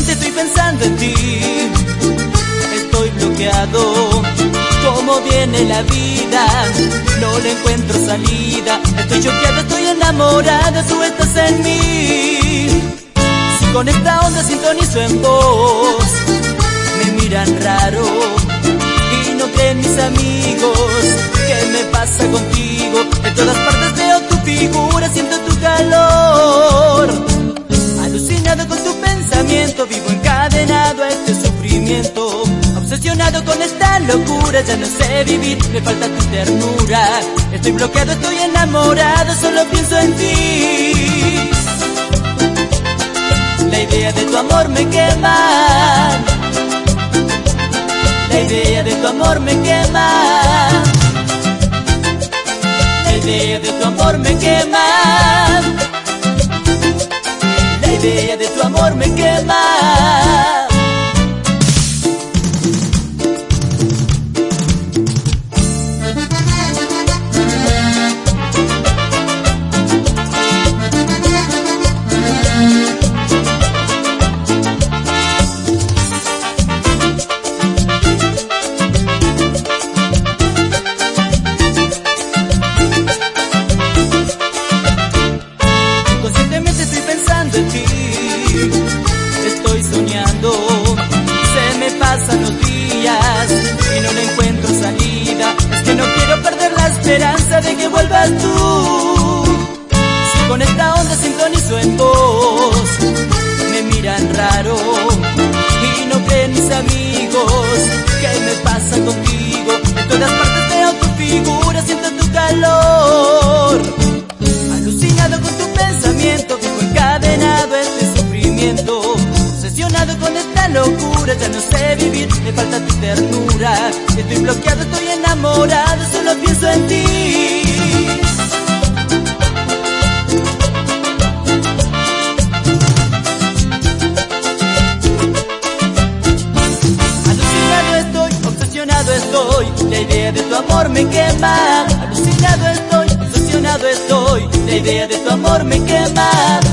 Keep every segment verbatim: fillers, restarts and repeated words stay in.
Constantemente estoy pensando en ti. Estoy bloqueado. Cómo viene la vida, no le encuentro salida. Estoy choqueado, estoy enamorado, tú estás en mí. Si con esta onda sintonizo en vos, me miran raro y no creen mis amigos. ¿Qué me pasa contigo? En todas partes veo tu figura, siento tu calor. Alucinado con tu pensamiento, vivo encadenado a este sufrimiento. Obsesionado con esta locura, ya no sé vivir, me falta tu ternura. Estoy bloqueado, estoy enamorado, solo pienso en ti. La idea de tu amor me quema. La idea de tu amor me quema. La idea de tu amor me quema. La idea de tu amor me quema. Estoy soñando, se me pasan los días y no le encuentro salida. Es que no quiero perder la esperanza de que vuelvas tú. Si con esta onda sintonizo en vos, me miran raro y no creen mis amigos. ¿Qué me pasa contigo? En todas partes veo tu figura, siento tu calor. Alucinado con tu pensamiento, vivo encadenado a este sufrimiento. Obsesionado con esta locura, ya no sé vivir, me falta tu ternura. Estoy bloqueado, estoy enamorado, solo pienso en ti. Alucinado estoy, obsesionado estoy, la idea de tu amor me quema. Alucinado estoy, obsesionado estoy, la idea de tu amor me quema.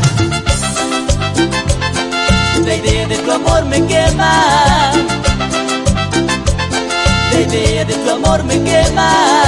La idea de tu amor me quema. La idea de tu amor me quema.